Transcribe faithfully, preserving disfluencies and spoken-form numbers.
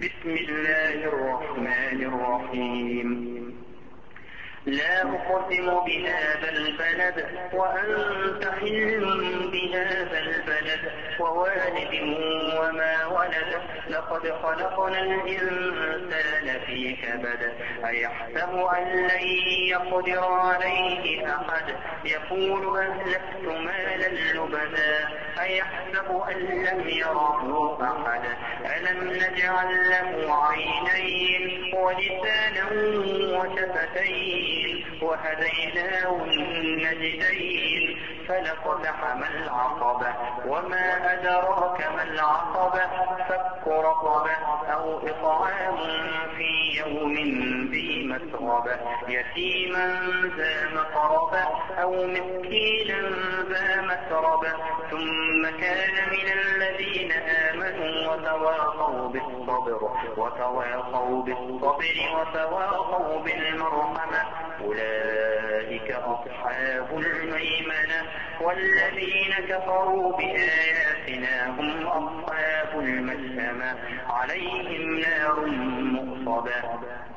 بسم الله الرحمن الرحيم. لا أقسم بهذا البلد وأنت حل بهذا البلد ووالد وما ولد. لقد خلقنا الإنسان في كبد. أيحسب أن لن يقدر عليه أحد. يقول أهلكت مالا لبدا. أيحسب أن لم يره أحد. ألم نجعل له عينين ولسانا وشفتين وهديناه النجدين. فلاقتحم العقبة وما أدراك ما العقبة. فك رقبة أو إطعام في يوم ذي مسغبة. يتيما ذا مقربة أو مسكينا ذا مسربة. ثم كان من الذين آمنوا وتواصوا بالصبر وتواصوا بالصبر وتواصوا بالمرحمة. أولئك أصحاب الميمنة. والذين كفروا بآياتنا هم أصحاب المشأمة. عليهم نار مؤصدة.